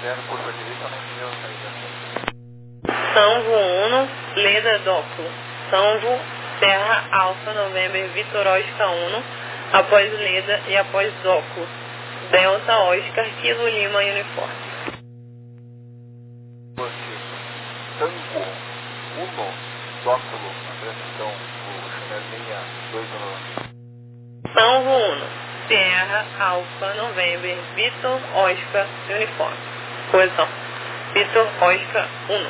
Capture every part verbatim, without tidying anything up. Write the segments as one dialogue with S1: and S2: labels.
S1: zero, curva direita, nem pneu saída.
S2: Sanvo Uno, Leda Dóculo. Sanvo, Serra, Alfa, November, Vitor Oscar Uno, após Leda e após Dóculo. Delta, Oscar, Kilo, Lima, Uniforme.
S1: Tango, Uno, Dóculo, na transição, o Chanel seis dois um.
S2: Sanvo Uno, Serra, Alfa, November, Vitor, Oscar, Uniforme. Posição. Vitor, Oscar, Uno.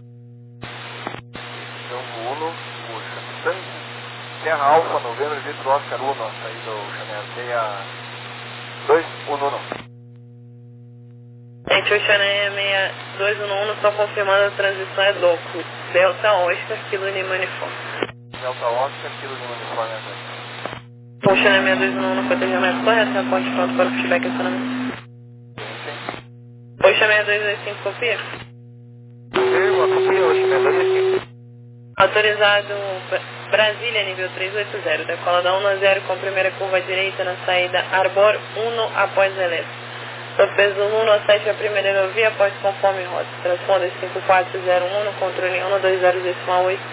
S1: Tango, Uno, o Tango, Serra, Alfa, November, Vitor, Oscar, Uno, saída o Chanel seis dois um um.
S2: Gente, o Chanel seis dois um um, só confirmando a transição é Dóculo. Delta, Oscar, Kilo, Lima, Uniforme.
S1: Delta, Oscar, Kilo, Lima, Uniforme, né?
S2: O Chanel seis dois um um no cotejamento correto, reporte pronto para o feedback e acionamento. O Chanel seis dois cinco, copia.
S1: Confirma, copia, o Chanel seis dois cinco.
S2: Autorizado Brasília, nível trezentos e oitenta, decola da um a zero com primeira curva direita na saída Arbor um após elétrico. Sob uno a sete a primeira aerovia após conforme rota. Transponder cinco quatro zero um no controle um dois zero decimal oito.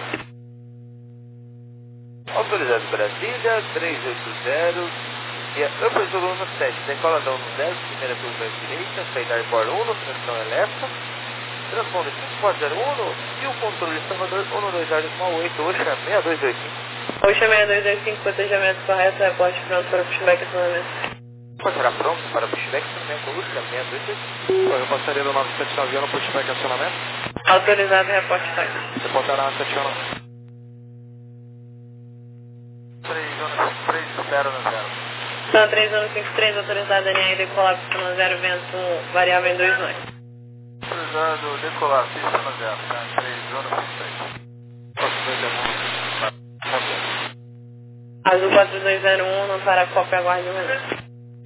S1: Autorizado Brasília, trezentos e oitenta, e a Upper Zulu um sete, decola da um zero, primeira curva direita, saída Arbor um, transição elétrica. Transponder cinco quatro zero um e o controle Salvador um dois zero decimal oito, Oxa seis dois dois cinco.
S2: Oxa seis dois dois cinco, cotejamento correto, reporte pronto para o feedback e acionamento.
S1: Será pronto para pushback acionamento, Oxa seis dois dois cinco. Eu passaria do nove sete nove no pushback acionamento.
S2: Autorizado, reporte táxi.
S1: Você pode dar na sete um. três zero zero.
S2: São três um cinco três, autorizado N R, decolar pista zero, vento variável em dois nós.
S1: Autorizado decolar pista no zero, tá? três um cinco três.
S2: Azul quatro dois zero um, não para a cópia, aguarde um minuto.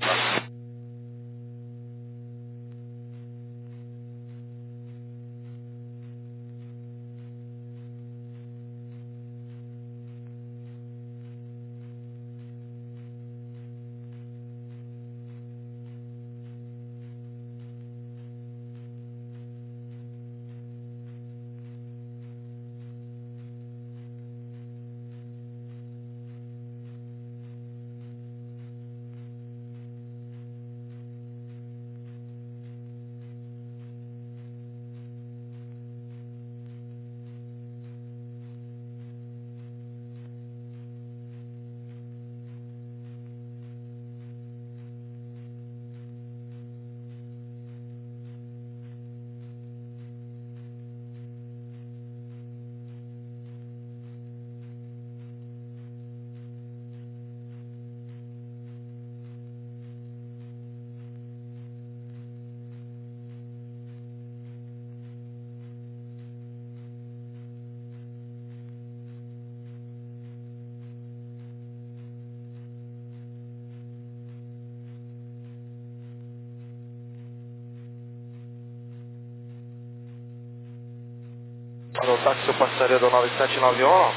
S1: Alô, táxi, eu passaria do nove sete nove um.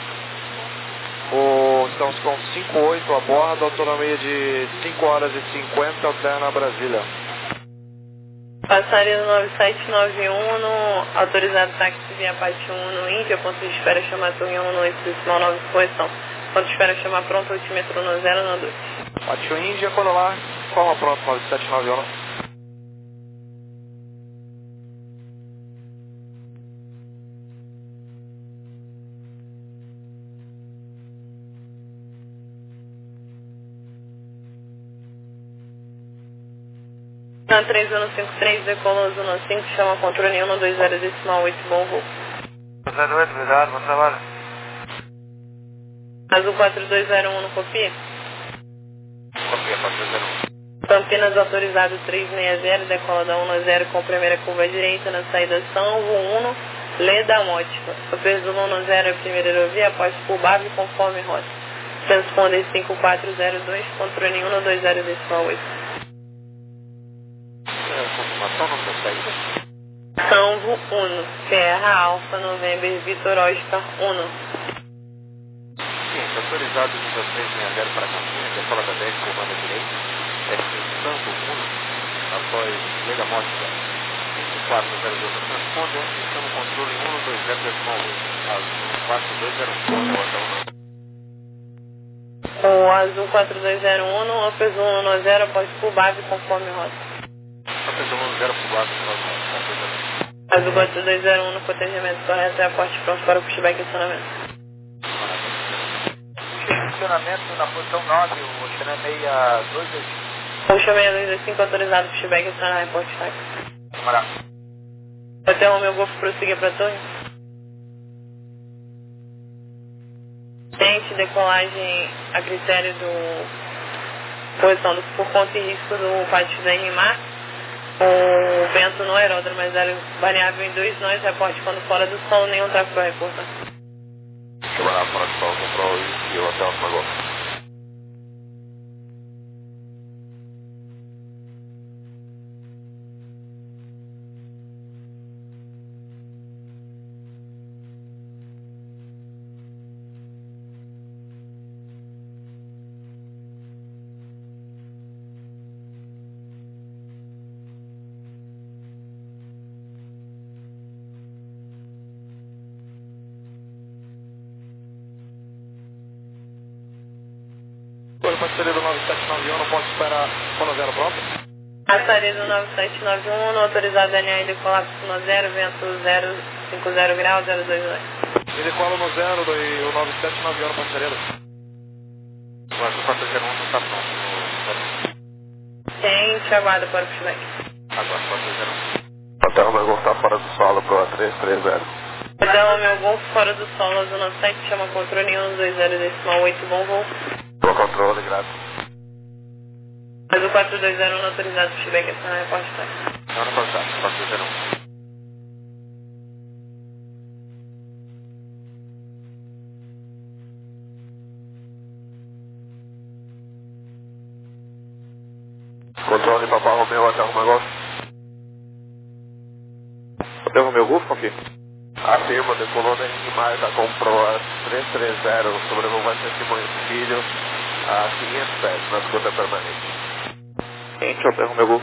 S1: O, estamos com cinco oito a bordo, autonomia de cinco horas e cinquenta, alterna Brasília.
S2: Passaria no nove sete nove um, no autorizado táxi via Pátio um no Índia, ponto de espera chamar Torre um no oito decimal nove, correção. Ponto de espera chamar pronto, altímetro no zero no dois.
S1: Pátio Índia, quando lá, forma pronto, nove sete nove um.
S2: Na três um cinco três, decolou um cinco, chama controle um dois zero decimal oito, bom voo.
S1: zero oito, obrigado, bom trabalho.
S2: Azul quatro dois zero um, no copia?
S1: Copia, quatro dois zero um.
S2: Campinas autorizado três seis zero, decola da um zero com primeira curva direita na saída Sanvo um, Leda Mótica. Super Zulu um zero, primeira aerovia, após por Bave conforme rota. Transponder cinco quatro zero dois, controle um dois zero decimal oito.
S1: Confirmação não tem saída?
S2: Sanvo um, Serra Alfa, November, Vitor Oscar um.
S1: Sim, autorizado nível três seis zero para Campinas, decola da dez, comando direito. É Sanvo um, após Leda Mótica. quatro zero dois, responde onde chama o controle um dois zero decimal oito. Azul quatro dois zero um, hotel não.
S2: O azul quatro dois zero um, Opus um um zero, após por base conforme rota.
S1: Opus um um zero por base conforme rota.
S2: Azul quatro dois zero um, protegimento correto, é aporte pronto para o pushback e acionamento.
S1: Funcionamento na posição nove, o Oceana seis dois dois cinco.
S2: Puxa seis dois dois cinco, autorizado pushback e acionar reporte táxi.
S1: Camarada.
S2: Hotel Romeo Golf, prosseguir para a torre. Tente decolagem a critério do posição do, por conta e risco do pátio da N M A. O vento no aeródromo, mas era variável em dois nós, reporte quando fora do solo, nenhum tráfego para reportar.
S1: Camarada, fora do solo, control e o hotel Romeo Golf. Passaria do nove sete nove um, não posso esperar quando zero pronto?
S2: Passaria do nove sete nove um, autorizado N A I decolar no zero, vento zero cinco zero grau, zero dois dois.
S1: E decola no zero do o nove sete nove um no passaria. O azul quatro zero um não está pronto.
S2: Tente, aguarda para o pushback.
S1: Agora quatro zero um. Hotel Romeo Golf está fora do solo para três três zero.
S2: Hotel Romeo Golf, fora do solo, azul nove sete, chama controle um dois zero decimal oito, bom voo.
S1: Boa controle, graças.
S2: Azul quatro dois zero um, autorizado pushback e acionar reporte táxi.
S1: Não, não pode estar, quatro zero um. Controle Papa Romeo, Hotel Romeo Golf. Hotel Romeo Golf, confia. Afirma, decolou da Ringmar, já comprou a três três zero, sobrevoante Simões Filho, a quinhentos e sete, na escuta permanente. Gente, Hotel Romeo Golf.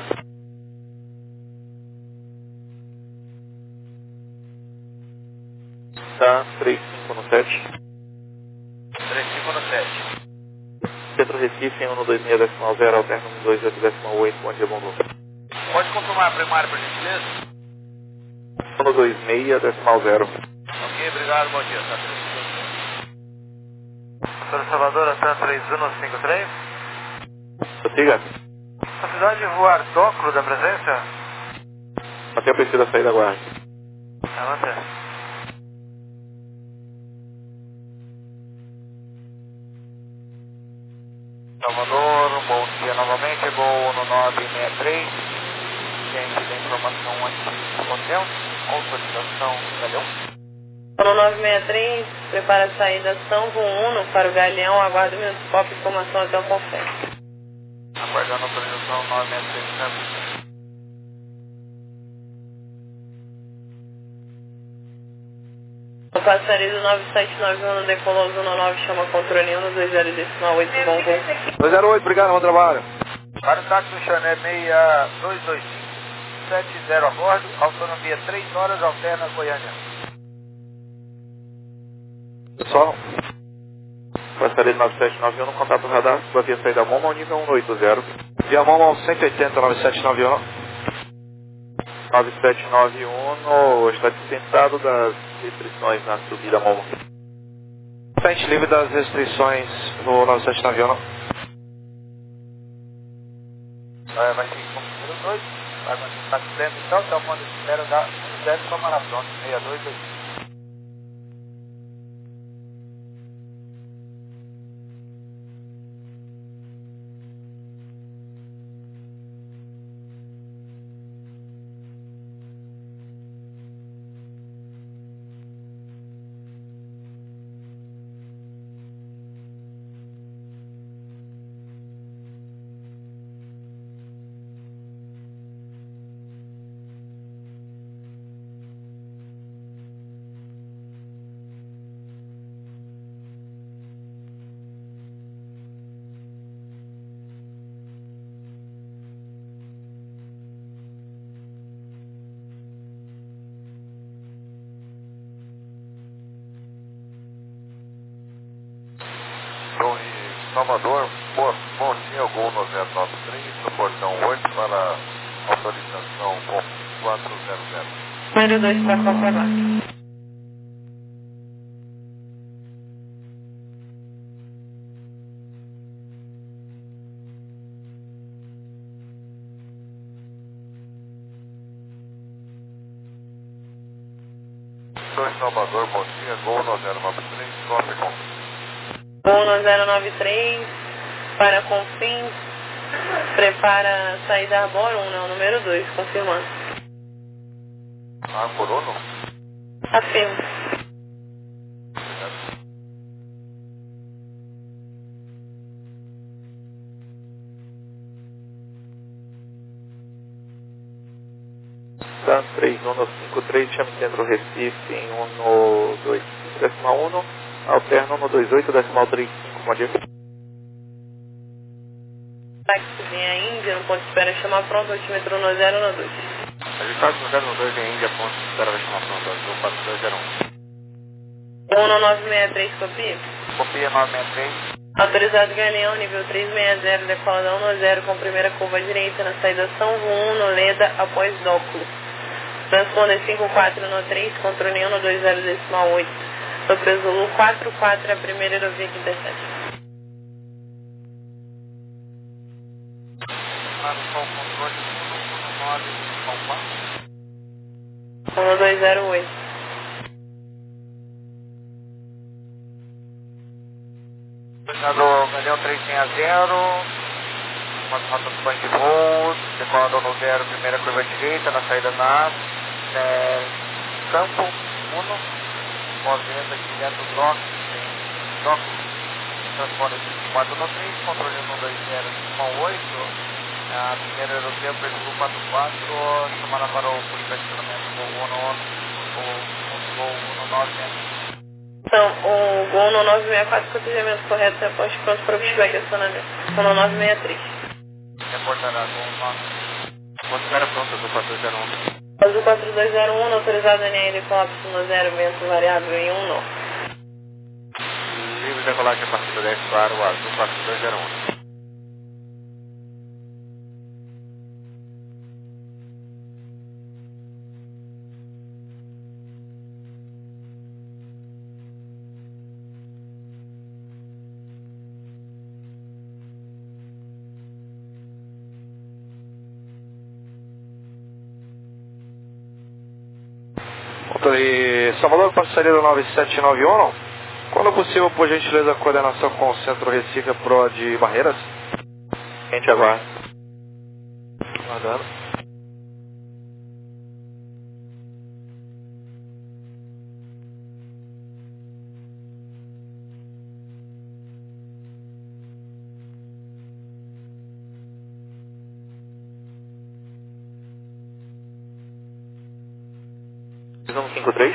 S1: Tá, três cinco no sete. três cinco no sete. Centro Recife, um dois seis decimal zero, alterno um dois oito decimal oito, bom dia, bom voo. Pode confirmar a primária, por gentileza? um dois seis decimal zero. Ok, obrigado, bom dia. Tá Doutor Salvador, Atan três um cinco três. Siga. Possibilidade de voar Docro da presença? Até precisa sair da guarda. Tá, mantém. Salvador, bom dia novamente, voo no nove seis três. Gente da informação aqui no hotel, autorização Galeão.
S2: No nove seis três, prepara a saída São Uno para o Galeão, aguarda o minuto pop, informação até o confere.
S1: Aguardando a autorização nove seis três, né?
S2: O passaria do nove sete nove um, decolou zona nove, chama controle um dois zero decimal oito, bom voo.
S1: dois zero oito, obrigado, bom trabalho. Para o táxi do Chané seis dois dois cinco, sete zero a bordo, autonomia três horas, alterna Goiânia. Pessoal, passaria do nove sete nove um no contato radar, via saída Momo, nível um oito zero. Via Momo cento e oitenta, nove sete nove um. nove sete nove um, está dispensado das restrições na subida Momo. Frente livre das restrições no nove sete nove um. É, vai ser como número dois, vai manter o dentro então, então quando espera dar zero para maratona, seis dois dois. Salvador, bom, bom dia, Gol no zero nove três, no portão oito para autorização com quatro zero zero.
S2: Número dois para confirmar.
S1: dois Salvador, bom dia, Gol no zero nove três, confirmou.
S2: Gol no zero nove três, para Confins, prepara a saída Arbor um, né, o número dois, confirmando.
S1: Arbor um?
S2: Afirmo.
S1: Tá, três um no cinco três, chame centro Recife em um no dois cinco, decimal um, alterno um no dois oito, decimal trinta e cinco, bom dia.
S2: Táxi vem a Índia, no ponto de espera chama pronto, altímetro no zero no dois.
S1: Registrado no zero no dois em Índia, ponto de espera vai chamar pronto, azul quatro dois zero um.
S2: um no nove seis três, copia.
S1: Copia nove seis três.
S2: Autorizado Galeão, nível trezentos e sessenta, decola um no zero, com primeira curva direita na saída São um, no Leda, após Dóculo. Transponder cinco quatro no três, controle um no dois zero decimal oito. Surpresa Zulu quatro quatro, a primeira aerovia quinta sete. um no dois zero oito.
S1: Obrigado, Galeão trezentos e sessenta, uma rota do banho de voo, decolando no zero, primeira curva direita, na saída na é, Campo um, movimento direto Doc, Doc, transponder cinco quatro no três, controle um dois zero oito, a primeira europeia, Brasil quatro quatro, chamada para o posicionamento do voo no nove seis.
S2: Então, o Gol no nove seis quatro, cotejamento correto, reposto pronto para o feedback acionamento. Gol no nove seis três.
S1: Reportará Gol nove. Vou espera pronto, azul quatro zero um.
S2: Azul quatro dois zero um, autorizado N A de colapso no zero, vento variável em um nó.
S1: Livre decolagem a partir do dez para o azul quatro dois zero um. Controle Salvador, passaria do nove sete nove um. Quando possível, por gentileza, coordenação com o Centro Recife Pro de Barreiras. A gente aguarda. Aguardando. um cinco três.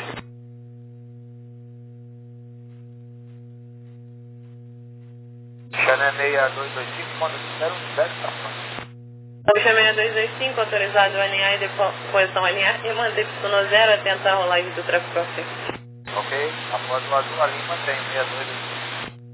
S1: Channel seis dois dois cinco, manda zero sete, tá?
S2: Puxa seis dois dois cinco, autorizado alinhar e depo- posição alinhar e manter no zero, atenta a rolagem do tráfego à frente.
S1: Ok, após o azul ali mantém seis dois dois cinco.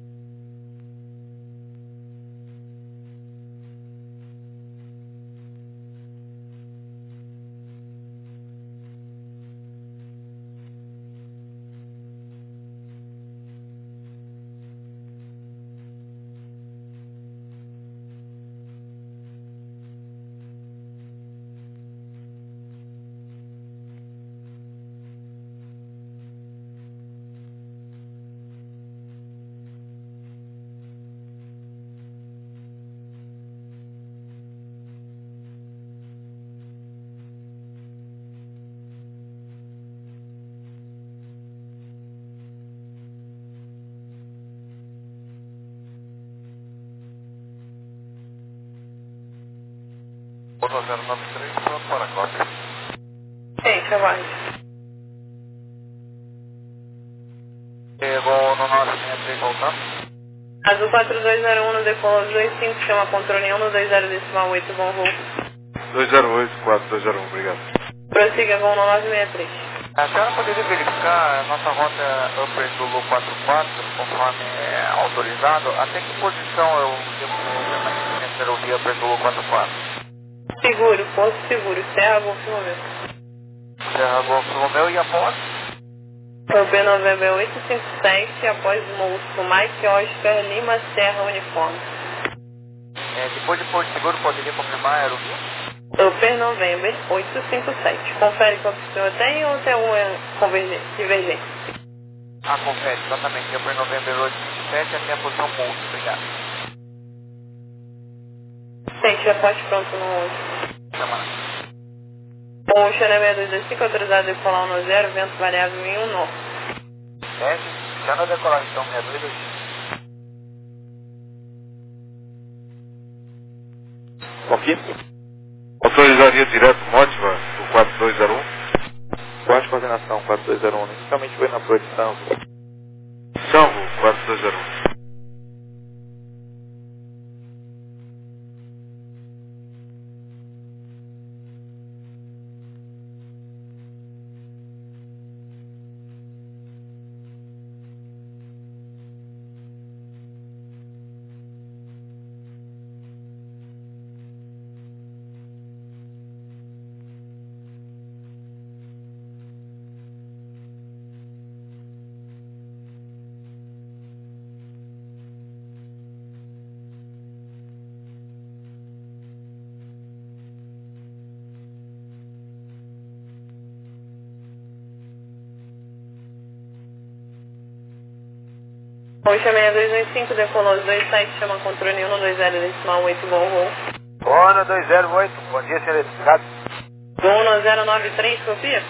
S1: um zero nove três, pronto para a cópia.
S2: Gente, aguarde.
S1: Chegou no nove seis três, voltando.
S2: Azul quatro dois zero um no decolou dois cinco, chama controle um no dois zero decimal oito, bom voo.
S1: dois zero oito, quatro dois zero um, obrigado.
S2: Prossiga, Gol no nove seis três.
S1: A senhora poderia verificar a nossa rota Upper Zulu quatro quatro, conforme é autorizado? Até que posição eu devo permanecer nessa ferrovia Upper Zulu quatro quatro?
S2: Seguro, posto seguro, Serra Golf Romeu.
S1: Serra Golf Romeu e após?
S2: B November oito cinco sete, após Moço Mike Oscar Lima Serra Uniforme.
S1: É, depois de Porto Seguro, poderia confirmar a aerovia?
S2: Upper November oito cinco sete. Confere quanto o senhor tem ou tem uma convergência, divergência?
S1: Ah, confere, exatamente. Upper November oito cinco sete até a posição Moço, obrigado.
S2: Gente, já pode pronto no hoje.
S1: Chamada.
S2: O Xané seis dois dois cinco, autorizado a decolar um zero, vento variável em um nó.
S1: Desce, já não decolar então, seis dois dois cinco.
S3: Confirme. Autorizaria direto Mótiva, do quatro dois zero um.
S1: Guarde coordenação quatro dois zero um, inicialmente foi na produção.
S3: Salvo quatro dois zero um.
S2: Roxa seis dois dois cinco, decolou os dois sites, chama controle um dois zero decimal oito, gol, gol.
S1: Ono dois zero oito, bom dia, senhor Edicado.
S2: um zero nove três, copia?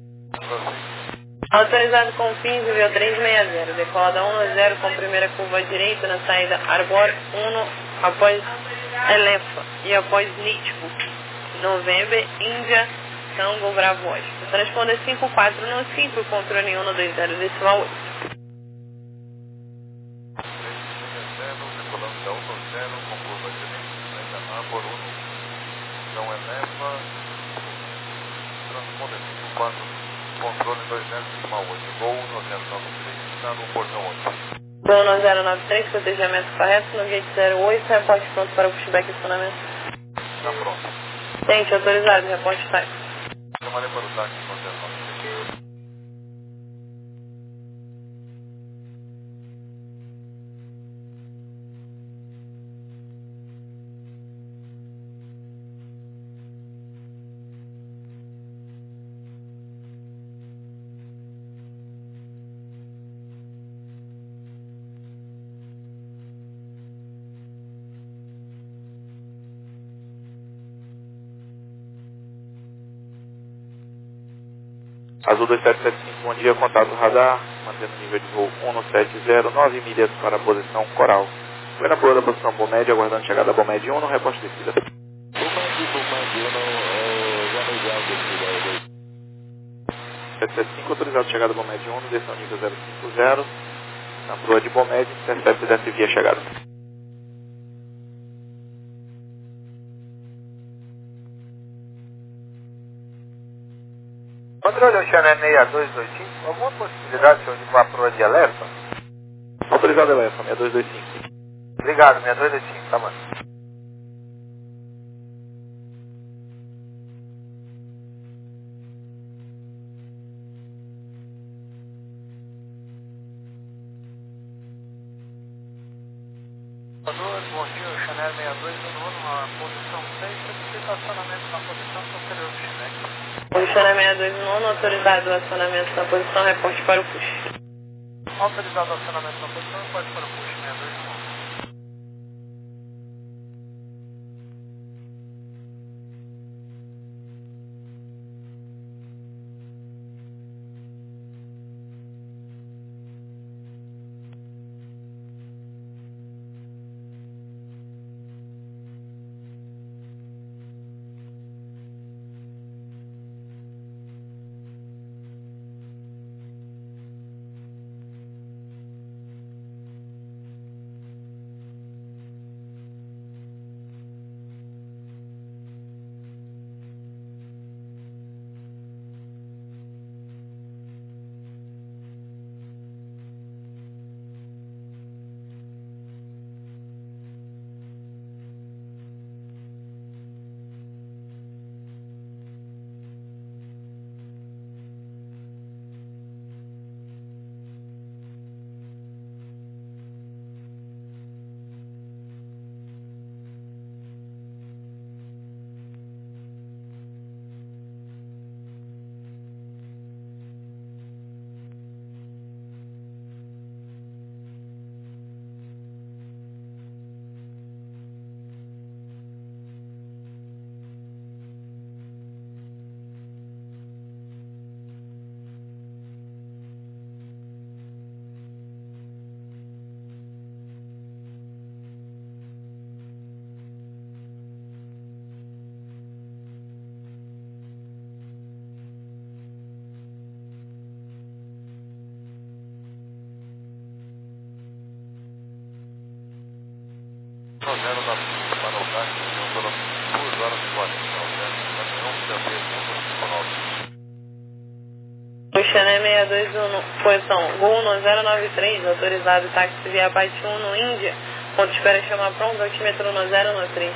S2: Autorizado com fins de voo trezentos e sessenta, decolada um zero com primeira curva à direita na saída Arbor um após Elefa e após Nítico. November, Índia, Tango, Bravo, Oscar. Transponder cinco quatro no cinco, controle um dois zero decimal oito.
S3: Decolando da um zero, com curva direita, saída Arbor um, não eleva, transponder cinco quatro, controle dois zero decimal oito, gol no zero nove três, está no portão oito.
S2: Gol zero nove três, protejamento correto, no gate zero oito, reporte pronto para o pushback e acionamento.
S3: Está pronto.
S2: Gente, autorizado, reporte táxi.
S3: Chamarei para o táxi no zero nove três.
S1: Azul dois sete sete cinco, bom dia, contato radar, mantendo o nível de voo cento e setenta, nove milhas para a posição Coral. Foi na boa da posição Bomed, aguardando chegada a Bomed um no reposto de descida. sete sete cinco, autorizado chegada a Bomed um, direção nível zero cinco zero, na proa de Bomed, intercepte dessa via chegada. Controle Oceané seis dois dois cinco, alguma possibilidade, senhor, de ir para a proa de Elefa? Autorizado Elefa, seis dois dois cinco. Obrigado, seis dois dois cinco, tá, mano. Bom dia, Oceané seis dois dois um, na posição seis, solicita acionamento na posição posterior do Chinex.
S2: Oceané seis dois um, autorizado o acionamento na posição, reporte para o push.
S1: Autorizado o acionamento na posição, pode para o push seis dois um.
S3: zero nove cinco para o táxi, duas horas e quarenta, caminhão,
S2: Xané seis dois um, posição Gol um zero nove três, autorizado táxi via Apache um no Índia, ponto de espera chama pronto, altímetro um zero um três.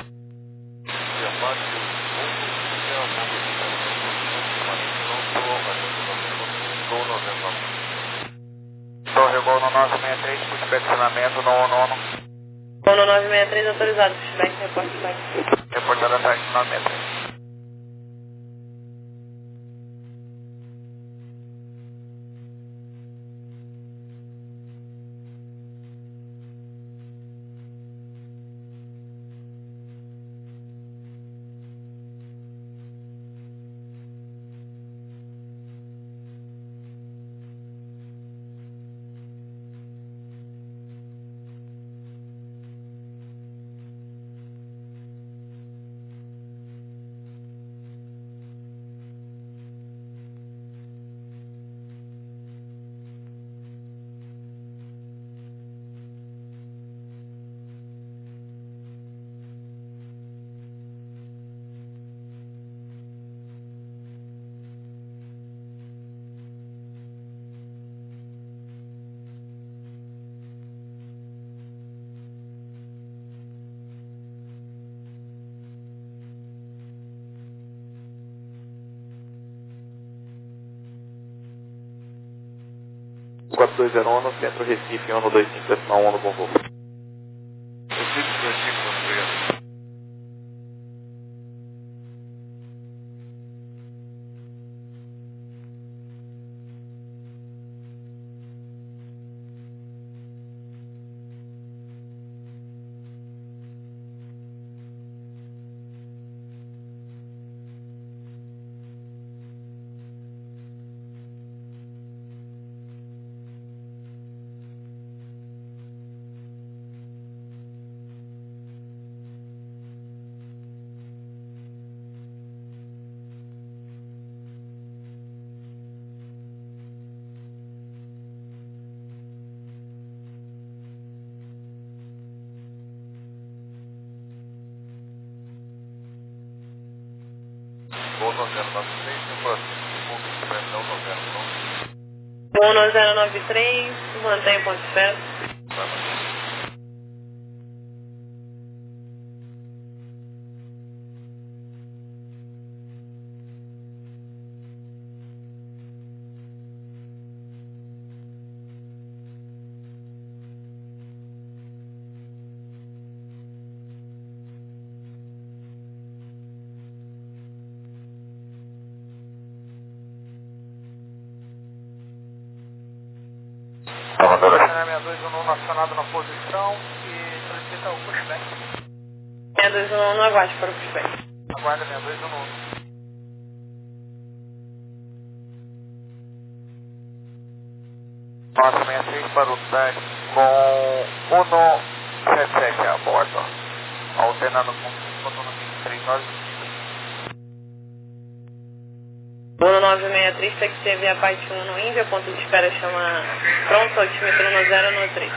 S1: Torre Gol no nove seis três, push back estacionamento no nono.
S2: Gol no nove seis três, autorizado, push back, reporte táxi.
S1: Reportado a táxi nove seis três. quatro dois zero um, centro Recife, um dois cinco decimal um no bom voo.
S3: Recife dois cinco, obrigado. Gol no zero nove três, no próximo, ponto de espera, não no zero nove.
S2: Gol no zero nove três, mantém ponto de espera.
S1: Salvador, Xané seis dois um um acionado na posição e solicita o pushback.
S2: seis dois um um, não aguarde para o pushback.
S1: Aguarda seis dois um um. nove seis três para o táxi com Uno sete sete a bordo. Alternando com cinco vinte e três horas.
S2: Gol nove seis três, táxi via Apache um no Índia, ponto de espera chama pronto, altímetro um zero um três.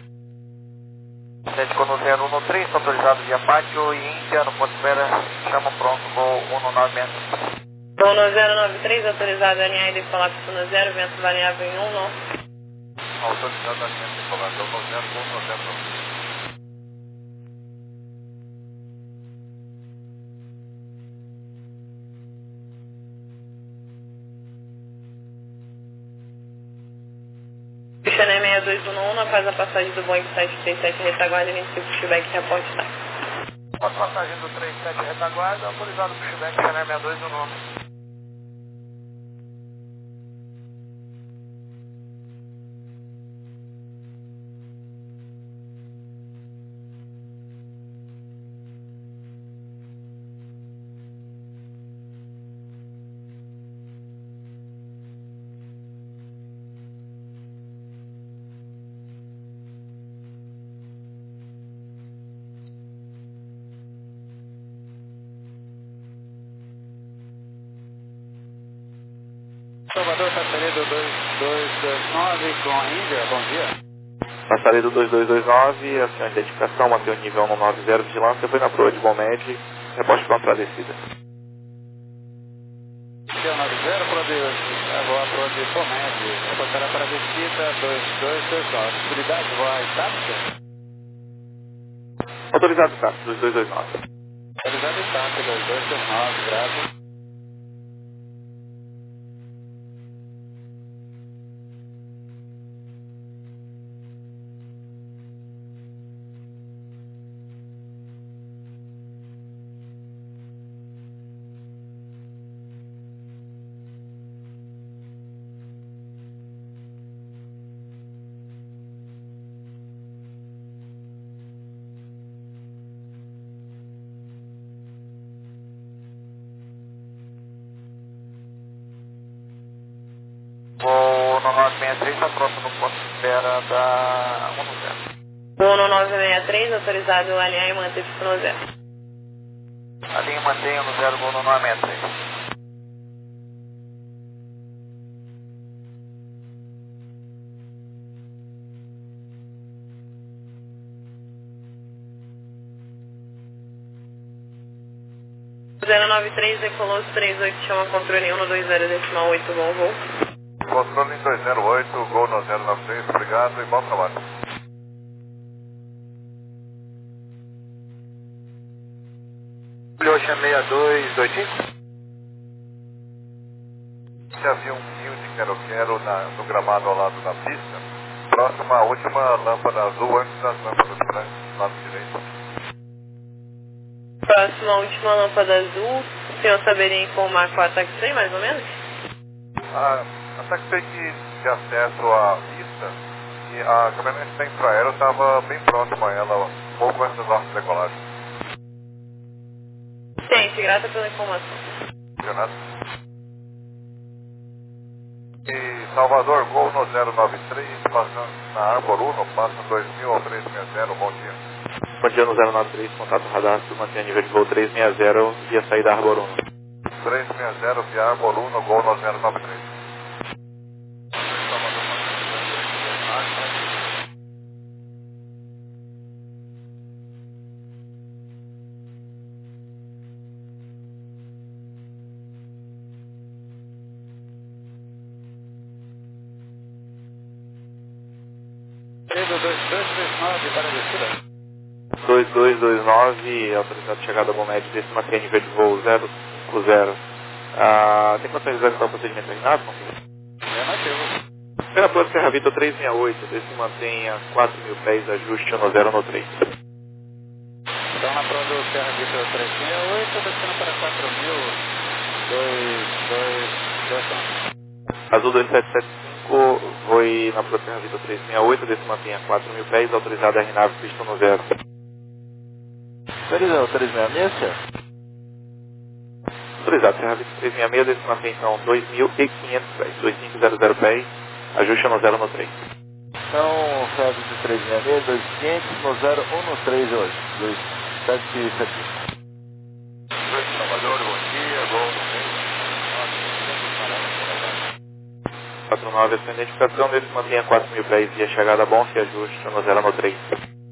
S1: sete com zero um três, autorizado via Apache e Índia, no ponto de espera, chama pronto, voo um nove seis três.
S2: Gol no zero nove três, autorizado N A I de colapso no zero, vento variável em um, não.
S3: Autorizado a gente de colação no zero, gol no zero nove.
S2: Xané seis dois um um, após a passagem do Boeing sete três sete retaguarda, inicia o pushback e reporte táxi.
S1: Após a passagem do três sete retaguarda, autorizado pushback Xané seis dois um um. Salvador, Taperedo dois dois dois nove com a Índia, bom dia.
S4: Passarei do dois dois dois nove, ação de identificação, mantém o nível um nove zero, vigilância, foi na proa de Bomed, reposte pronto para a descida.
S5: um nove zero, proa de, agora proa de Bomed, reportará para a descida dois dois dois nove. Autoridade voar estática?
S4: Autorizado está, dois dois dois nove.
S5: Autorizado estática, dois dois dois nove, grave.
S1: Voo no nove seis três, está pronto no ponto de espera da um zero.
S2: Voo no nove seis três, autorizado a alinhar e manter pista no zero.
S1: Alinha e mantenha no zero, voo no nove seis três.
S2: zero nove três, decolou três oito, chama controle um no dois zero decimal oito, bom voo.
S3: Controle em dois zero oito, gol no zero nove três, obrigado e bom trabalho.
S1: Ocean seis dois dois cinco.
S3: Se havia um ninho de quero-quero na- no gramado ao lado da pista, próximo à última lâmpada azul antes das lâmpadas brancas, lado direito.
S2: Próximo à última lâmpada azul, o senhor saberia informar qual ataque tem, mais ou menos?
S3: A, a taxi de acesso à pista e a caminhonete da Infraero estava bem próxima a ela, um pouco antes da nossa decolagem.
S2: Ciente, grata pela informação.
S3: Leonardo. E Salvador, gol no zero nove três, passando na Arbor um, passa dois mil ao três seis zero, bom dia.
S4: Bom dia no zero nove três, contato radastro, mantenha nível de voo três seis zero, via saída Arbor um.
S3: três seis zero, via Arbor um, gol no zero nove três.
S5: dois dois dois nove para a descida.
S4: dois dois dois nove, autorizado chegada a Bomed, desse mantém nível de voo zero cinco zero. Ah, tem condições de executar o procedimento terminado?
S5: Negativo.
S4: Pela Plano Serra Vitor três seis oito, desse mantenha quatro mil pés, ajuste no zero no três.
S5: Então na prova do Serra Vitor três seis oito, descendo para quatro mil, dois dois dois.
S4: Azul dois sete sete cinco, voe na Plano Serra Vitor três seis oito, desse mantenha quatro mil pés, autorizado a R-Nave, pista no zero.
S1: Autorizado três seis seis, senhor.
S4: Autorizado, Serra Vitor três seis seis, desse mantém então dois mil e quinhentos pés, dois mil quinhentos pés, ajuste no zero no três.
S1: Então, Serra Vitor três seis seis, dois mil e quinhentos no zero um no três hoje. dois sete sete.
S3: Salvador, bom dia, gol no
S4: quatro nove, a sua identificação, desse mantenha quatro mil pés, via chegada bom, se ajuste no zero no três.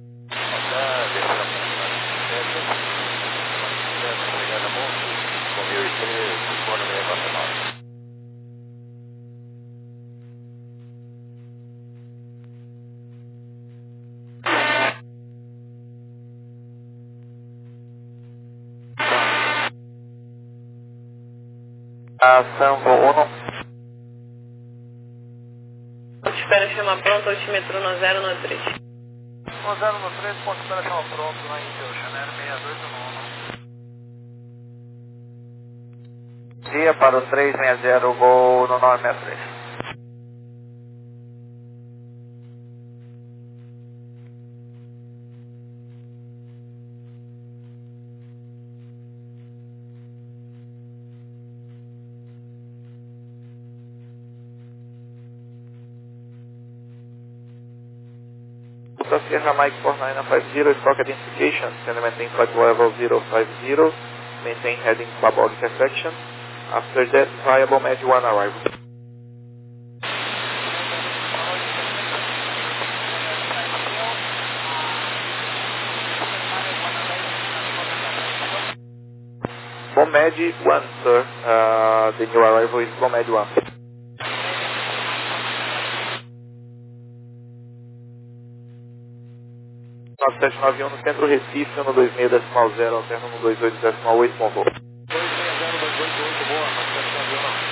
S1: Ação voo um.
S2: Espera chamar pronto, altímetro no zero no três.
S1: No zero no três, ponto de operação pronto na Intel, Chanel seis dois um. Dia para o três seis zero, gol no nove seis três.
S4: Delta Sierra Mike four nine five zero, stock identification, send maintain flight level zero five zero, maintain heading Babog intersection. After that, viable Med one arrival. Bomed one, sir. Uh, the new arrival is Bomed one. nove sete nove um no centro Recife, um dois seis decimal zero, alterno um dois oito decimal oito, bom voo.
S3: dois seis zero dois oito oito, boa, nove sete nove um.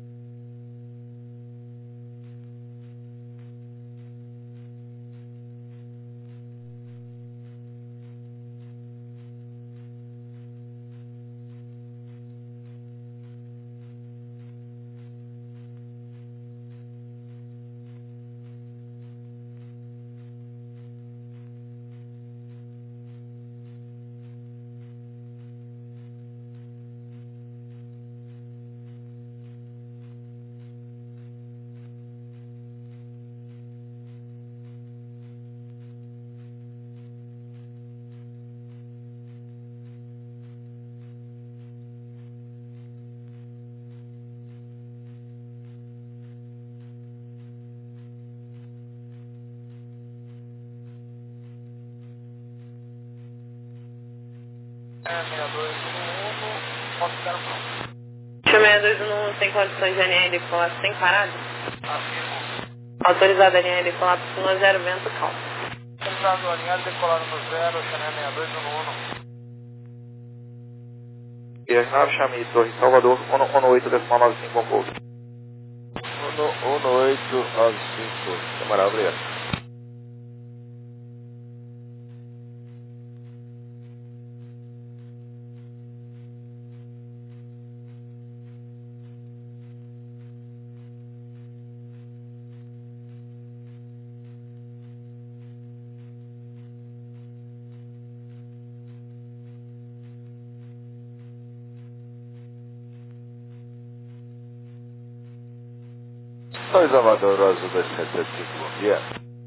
S2: seis dois um um tem condições de N L colapso sem parada? Autorizada N L colapso no zero, vento calmo.
S3: Autorizado N L decolado no zero, Chanel seis dois um um.
S4: E as nove, chame Torre Salvador, um oito decimal nove cinco, bom voo.
S3: um oito nove cinco, camarada, obrigado. Oi, Salvador, Azul dois sete sete cinco, bom dia.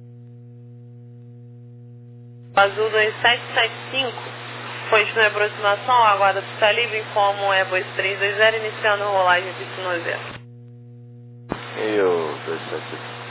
S2: Azul dois sete sete cinco, foi de aproximação, aguarda pista livre como Airbus três dois zero, iniciando rolagem pista no zero.
S3: E o dois sete sete cinco.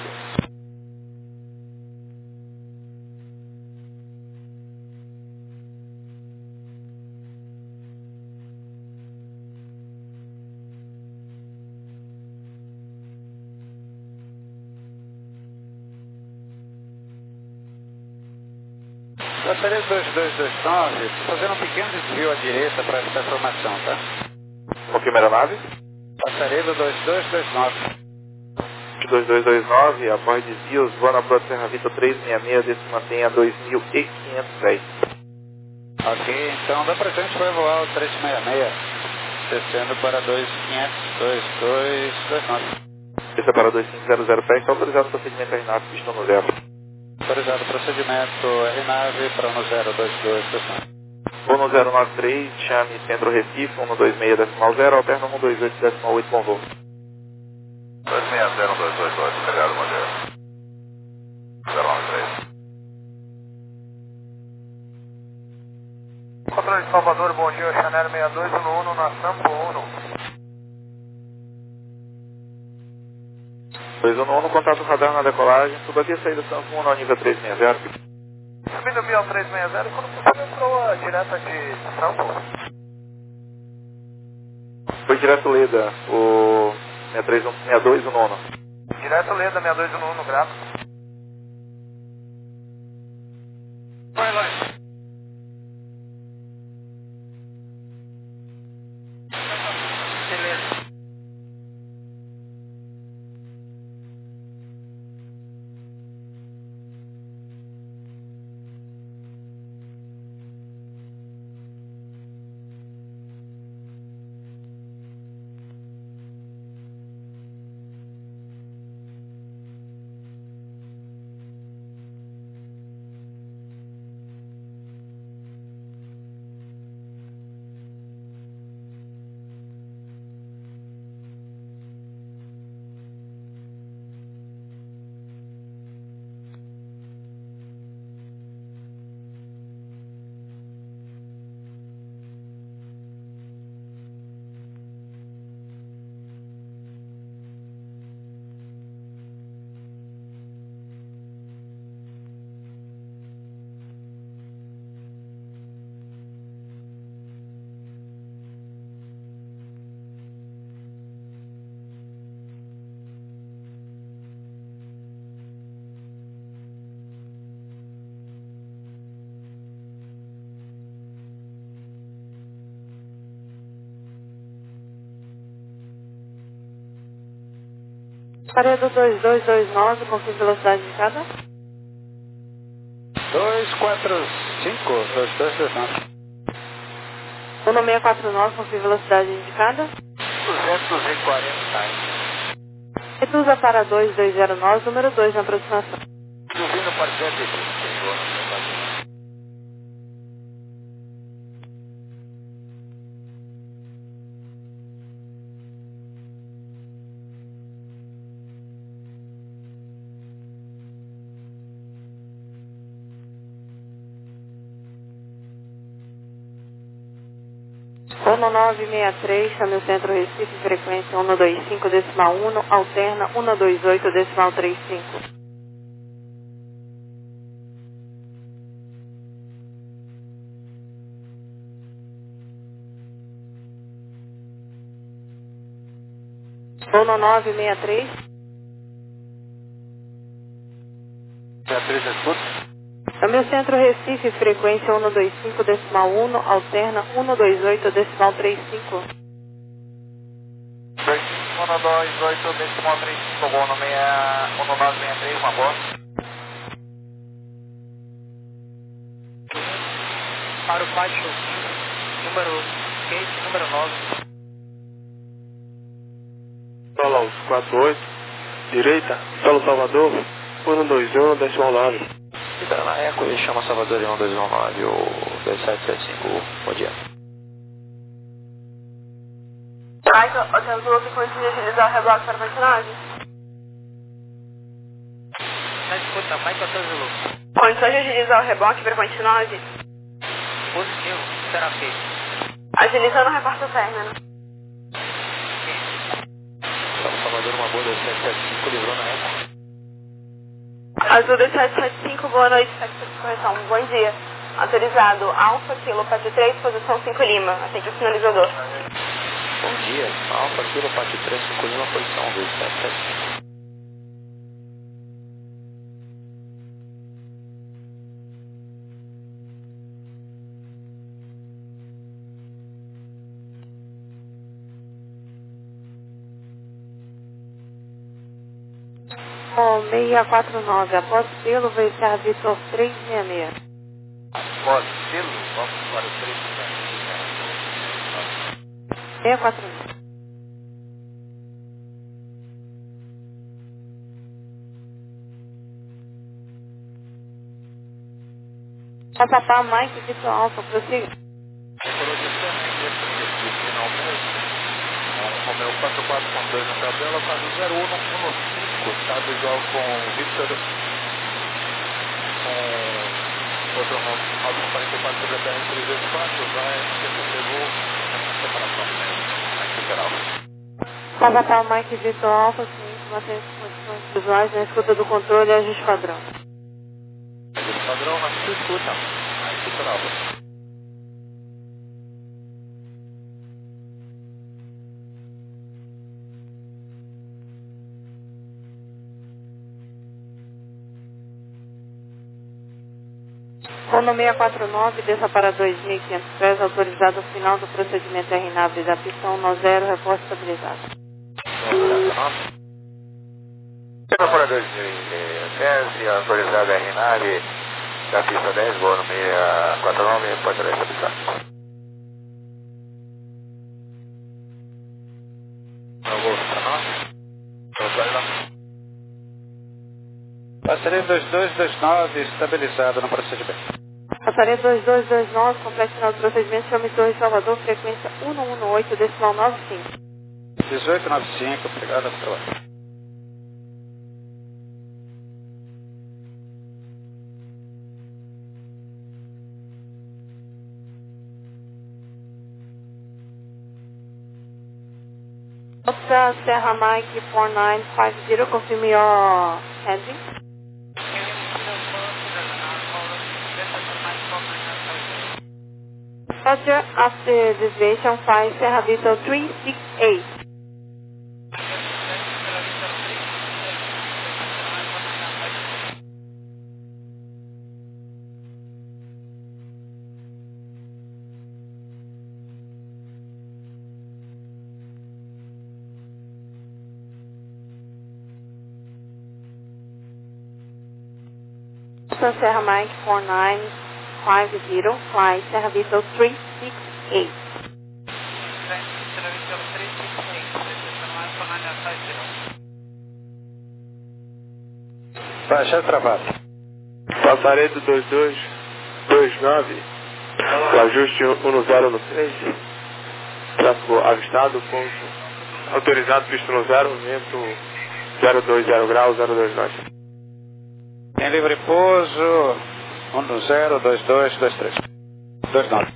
S3: Passaria dois dois dois nove, fazendo um pequeno desvio à direita para esta formação, tá?
S4: Com primeira nave?
S3: Passaredo dois dois dois nove.
S4: dois dois dois nove, após desvios, voa na Prota Serra Vita três seis seis, desse mantém a dois mil e quinhentos e dez.
S5: Ok, então da pra gente vai voar o três seis seis, descendo para dois quinhentos, dois dois dois nove.
S4: Desça para dois cinco zero zero, pé, está autorizado o procedimento R NAV, pista no zero.
S5: Autorizado o procedimento R NAV para no zero dois dois dois nove.
S4: Voo no zero nove três, chame Centro Recife, um dois seis decimal zero, alterno um dois oito decimal oito, bom voo.
S3: dois seis zero dois dois dois, obrigado, bom dia. zero nove três. Controle de Salvador, bom dia, Chanel seis dois um um na Sampo um.
S4: dois um um, contato radar na decolagem, suba aqui a saída Sampo um ao nível três seis zero.
S3: Subindo via três seis zero, quando você entrou a direta de Sampo?
S4: Foi direto Leda, o seis dois um um.
S3: Direto Leda seis dois um um no gráfico. Vai lá. Beleza.
S2: Paredo dois dois dois nove, confirme velocidade indicada.
S5: dois quatro cinco, dois dois dois nove.
S2: um seis quatro nove, confirme velocidade indicada.
S1: duzentos e quarenta.
S2: Reduza para dois dois zero nove, número dois na aproximação.
S1: Subindo para duzentos e trinta.
S2: um nove seis três, chame o centro Recife, frequência um dois cinco, decimal um, alterna um dois oito, decimal trinta e cinco. um nove seis três.
S1: Beatriz, escuta.
S2: Chame o centro Recife, frequência um dois cinco, decimal um, alterna um dois oito, decimal trinta e cinco.
S1: um dois oito, decimal trinta e cinco, bom, no um nove seis três, uma boa. Para o baixo, número quente, número nove.
S6: Solaus quatro oito, direita, Solo Salvador, um dois um, decimal nove.
S1: Espera na Eco e chama Salvador em um dois um nove, o dois sete sete cinco, bom dia.
S2: Michael, Hotel Azul, conseguiu agilizar o reboque para continuagem?
S1: Na escuta, Michael Hotel Azul.
S2: Condições de agilizar o reboque para continuagem?
S1: Positivo, será feito.
S2: Agilizando o reparto término.
S1: Chama Salvador, uma boa, dois sete sete cinco, livrou na Eco.
S2: Azul dois sete sete cinco, boa noite, sector de correção, bom dia. Autorizado, Alfa, Kilo, Pátio três, posição cinco Lima, atende o sinalizador.
S1: Bom dia, Alfa, Kilo, Pátio três, cinco Lima, posição dois sete sete cinco.
S2: Com seis quatro nove, após Pelo, vai ser a Vitor três seis seis.
S1: Após Pelo, vamos para o três
S2: seis quatro nove. Papapá, Mike, Vitor Alfa, prossiga.
S3: Romeu quatro quatro ponto dois na tabela, faz o zero um um cinco, está visual com Victor, com outro Romeu quarenta e quatro sobre a B R trezentos e quatro, vai levou separação, aqui geral.
S2: Papapá, Mike, Vitor Alfa, seguinte, mantém condições visuais na escuta do controle e ajuste padrão.
S3: Ajuste padrão, na sua escuta, aqui geral.
S2: Rono seis quatro nove, desça para dois mil e quinhentos pés, autorizado ao final do procedimento R NAV da pista um zero, repórter estabilizado.
S1: Desça para dois mil e quinhentos, autorizado R NAV da pista dez, Rono seis quatro nove, repórter estabilizado.
S5: Passaria dois dois dois nove, estabilizado no procedimento.
S2: Passaria dois dois dois nove, complexo final do procedimento, chame Torre Salvador, frequência um um oito, decimal nove cinco.
S5: dezoito noventa e cinco, obrigado por trabalho.
S2: Delta Serra Mike quatro nove cinco zero, confirm your heading. Roger, after deviation five, Serra Vitor three six eight. Cessna Sierra Mike four nine five zero, fly Sierra Vitor three six eight.
S5: Baixar travado.
S6: Passaredo dois dois dois nove, o ajuste um zero no três, tráfego avistado, ponto autorizado, pista no zero, vento zero dois zero graus, zero dois nós.
S5: Em livre pouso, um zero dois dois dois três. dois nove.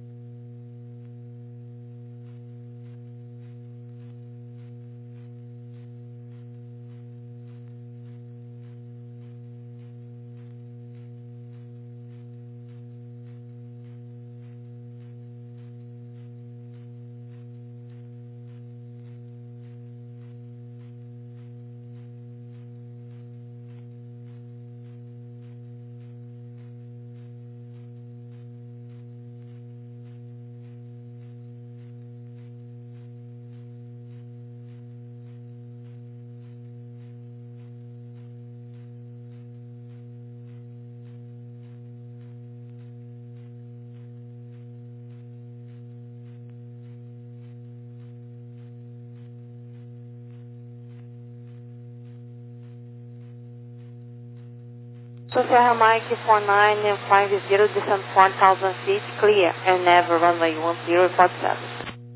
S2: So Sierra Mike four nine five zero, descent four thousand feet, clear, and never runway one zero, report seven.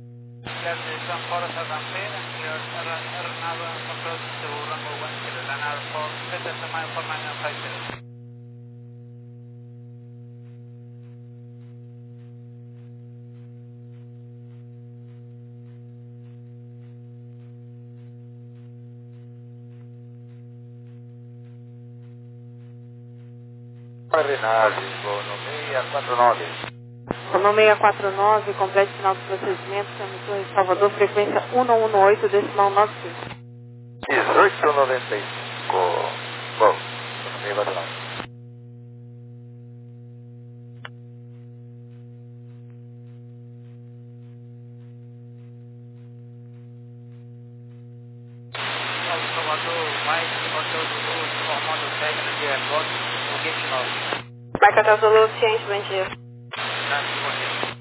S3: Arenage, voo no seis quatro nove.
S2: Como seis quatro nove, complete final do procedimento, emissor de Salvador, frequência um um oito, decimal nove cinco.
S3: dezoito noventa e cinco. Bom, no seis quatro nove.
S5: Salvador, mais Hotel Zulu, informando o técnico de airport, o gate nove.
S2: Mike Hotel Zulu, ciente, bom dia.
S5: Tá, bom dia.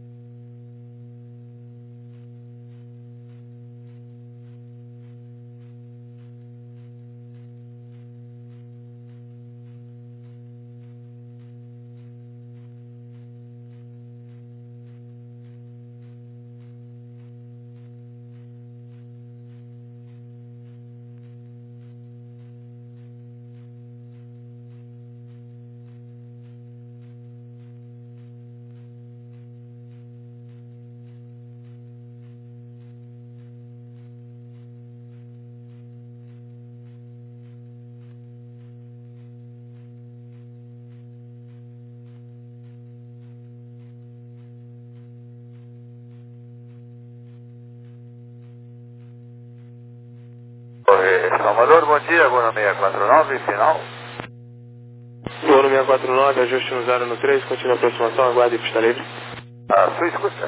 S3: Oi, Salvador, bom dia, voo no seis quatro nove, final.
S6: Voo no seis quatro nove, ajuste um zero no três, continua a aproximação, aguarde pista livre.
S3: A sua escuta.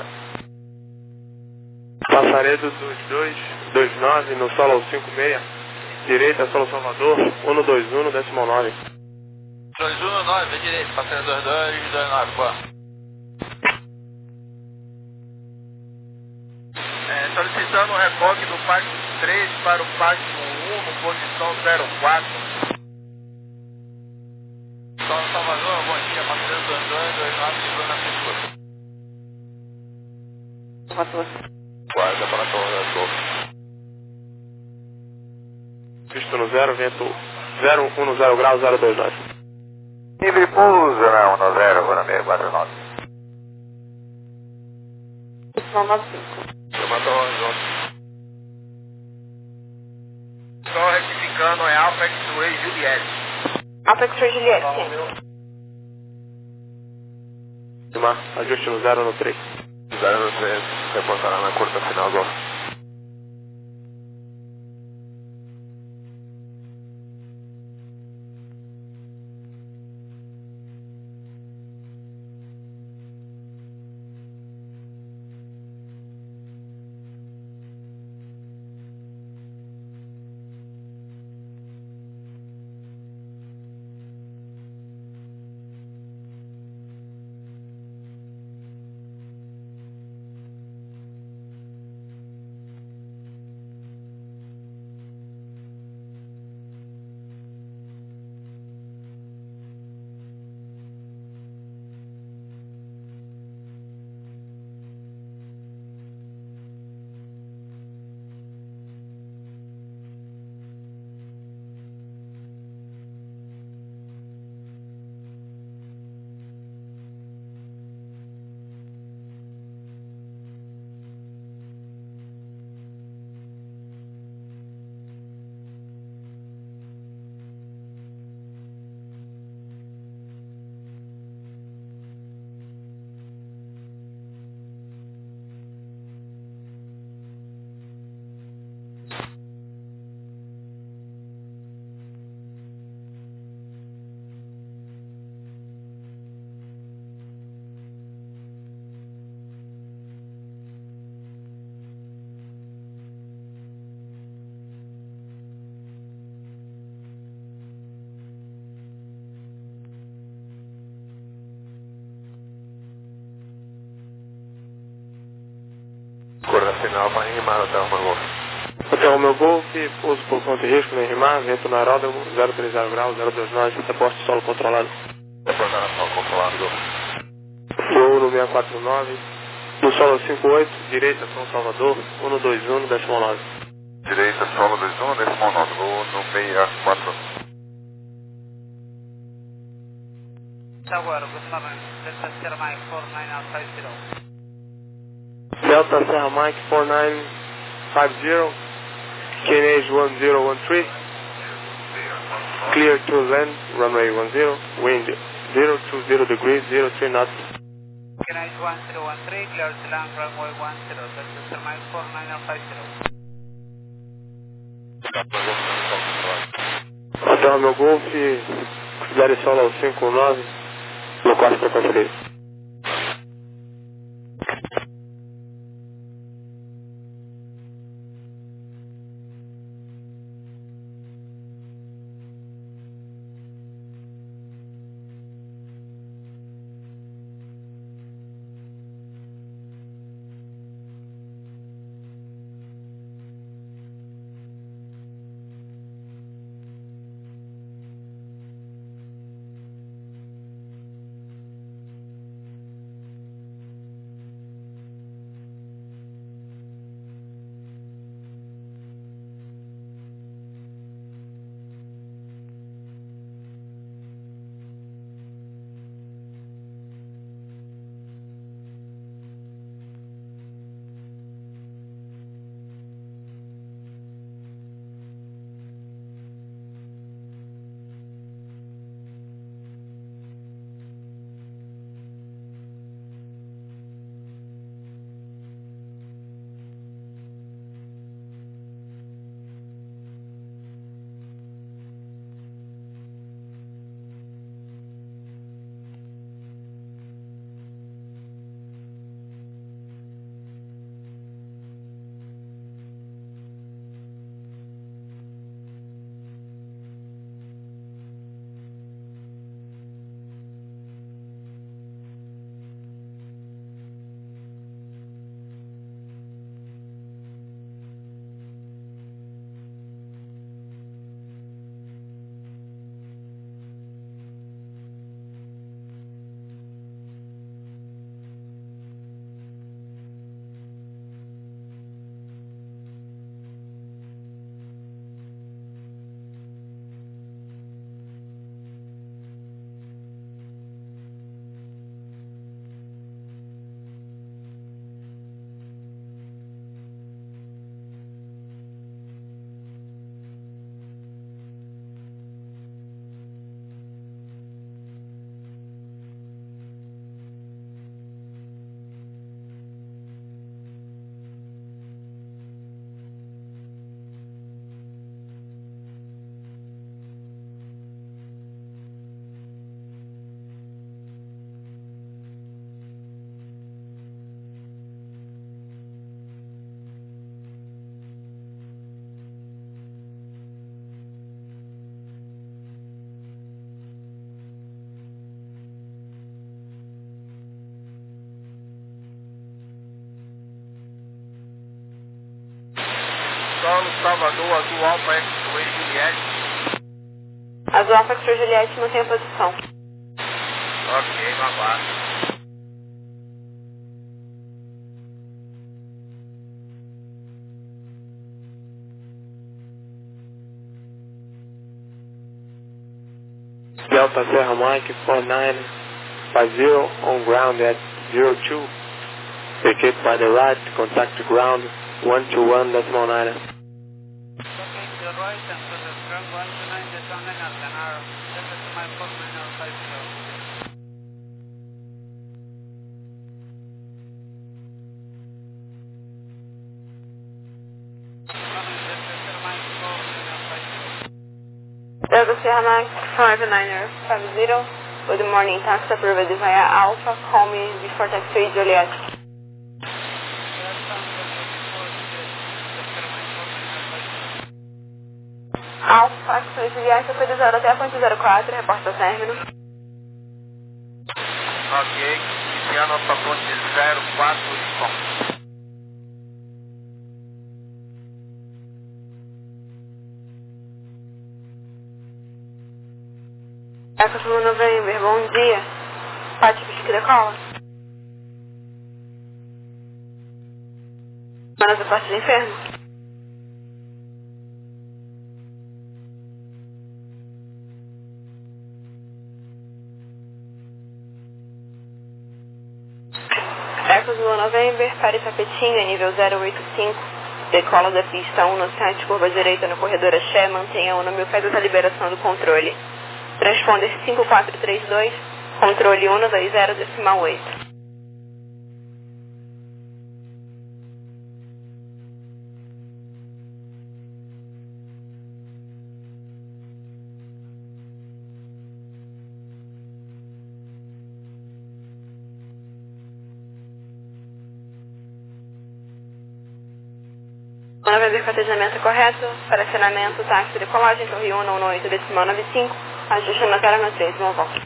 S6: Passaredo dois dois dois nove, no solo cinco seis, direita, solo Salvador, um dois um, decimal nove.
S5: dois um nove, direito, passando dois dois dois nove, boa. É, solicitando o reboque do Parque três para o Parque um, no posição zero quatro. São Salvador, bom dia, passando dois dois dois nove, segura na cintura. Guarda para a torre da torre.
S6: Pista no zero, vento zero um zero graus, zero dois nove.
S3: Livre pouso na um zero, voo no seis quatro nove.
S2: Decimal nove cinco.
S5: Levantou o horizonte. Só retificando, é Alpha X-Ray Juliette.
S2: Alpha X-Ray Juliette, ciente.
S6: Mar, ajuste no zero no três.
S3: zero no três, reportará na curta final agora. final para rimar até o meu golfe.
S6: Até o meu golfe, pouso por conta e risco no rimar, vento no aeródromo, zero trinta graus, zero vinte e nove, reposto solo controlado.
S3: Reportar solo controlado, golfe.
S6: Voo no seiscentos e quarenta e nove, no solo cinquenta e oito, direita São Salvador, cento e vinte e um, décimo nove.
S3: Direita, solo vinte e um, décimo nove, voo no seiscentos e quarenta e nove.
S5: Tower, good morning. Delta Sierra Mike four nine five zero.
S6: Delta Sierra Mike four nine five zero, K N H one zero one three, clear to land, runway one zero, wind zero two zero degrees, zero three knots.
S5: K N H one zero one three, clear to land, runway one zero, Delta Sierra Mike four nine five zero.
S6: Até o meu golfe, considere solo ao cinco nove, no quarto para conferir.
S1: Solo Salvador, Azul Alfa X-Ray Juliette.
S2: Azul Alfa X-Ray Juliette, mantém a posição.
S1: Ok, babá.
S6: Delta Sierra Mike four nine five zero on ground at zero two. Vacate by the right, contact ground one two one decimal nine.
S5: Okay, to the right and to the strong one two nine decimal nine at Canara. Delta Sierra Mike four nine five zero.
S2: Delta Sierra Mike five nine five zero. Good morning, taxi approved via Alpha. Call me before taxi Juliet. Alpha X-Ray Juliet, foi do zero até a ponto zero quatro, reporta término.
S1: Ok, iniciando para ponte zero quatro e com.
S2: Eco Zulu November, bom dia. Pode que decola? Manas do Porto do Inferno. Eco Zulu November, para Itapetinga, nível zero oito cinco. Decola da pista um no sete, curva direita no corredor Axé, mantenha um no mil pés da liberação do controle. Transponder cinco quatro três dois, controle um dois zero decimal oito. November com atendimento correto, para acionamento, táxi de decolagem, torre um um oito decimal nove cinco, ajuste na tela na três, bom voo.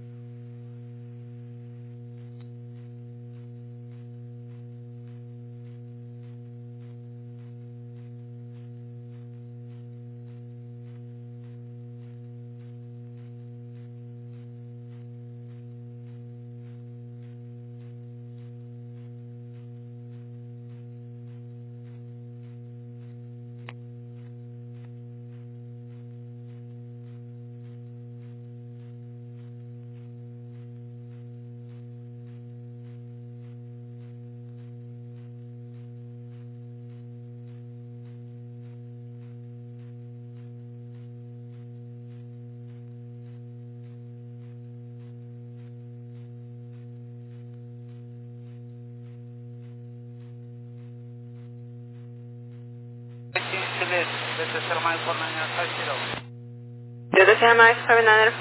S2: Delta Sierra Mike four nine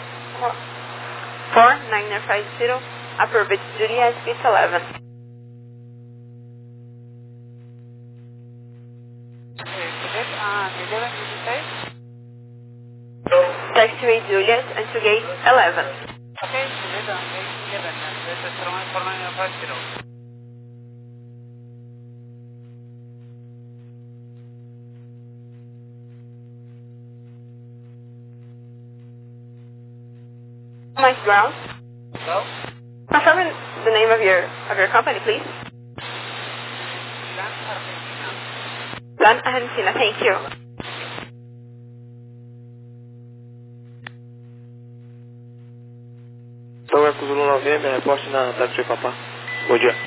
S2: five zero, appropriate duty at speed eleven. Taxiway Juliet and to gate eleven.
S5: Okay, Juliet and gate eleven, Delta Sierra Mike four nine five zero.
S2: Mike Brown.
S5: Hello?
S2: Confirm the name of your of your company, please.
S5: Lan Argentina.
S2: Lan Argentina, thank you.
S6: Então é Zulu November, reporte na Taxi Papá. Bom dia.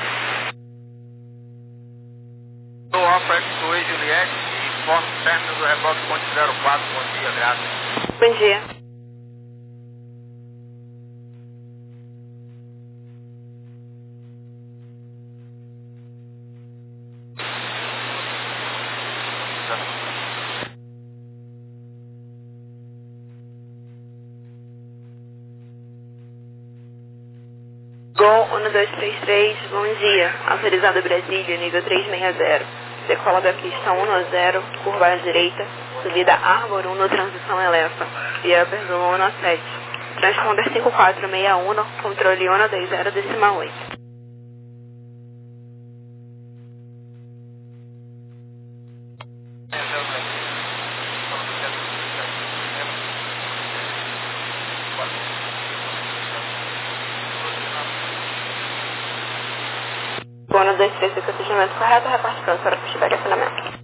S3: No Alfa X dois Juliette, informe o término do reboque ponto zero quatro, bom dia, graças.
S2: Bom dia. Gol um dois três três, bom dia. Autorizado Brasília, nível três seis zero. Decola da pista um zero, curva à direita, subida Arbor um no transição Elefa. E Upper Zulu um sete. Transponder cinco quatro seis um, controle um dois zero decimal oito. um dois três, com atendimento correto, reparte pronto para puxar de acionamento.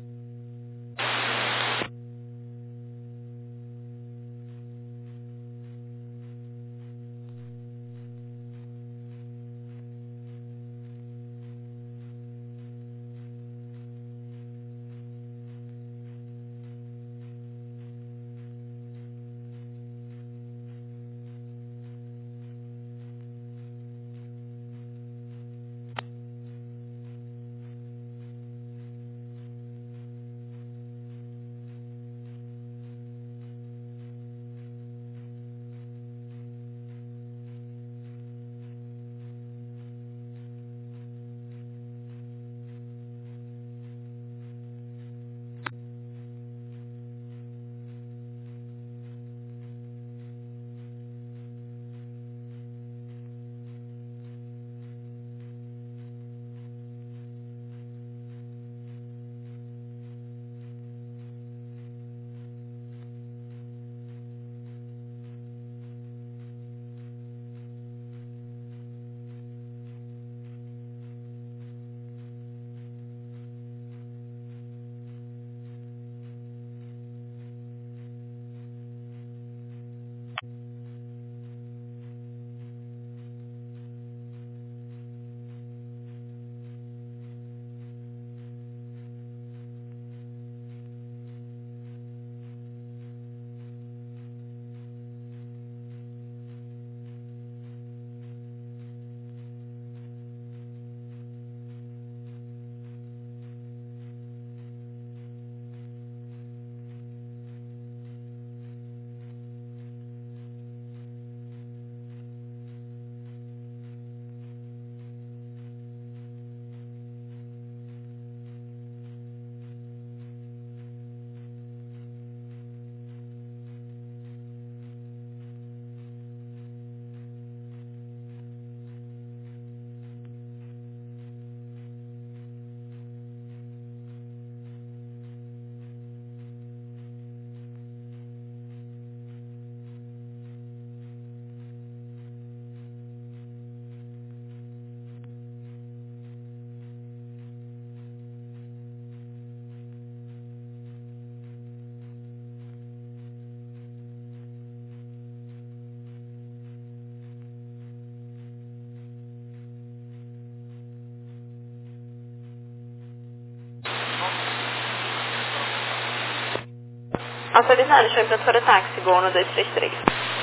S2: Autorizado, show em pronto para o táxi, Gol no dois três três.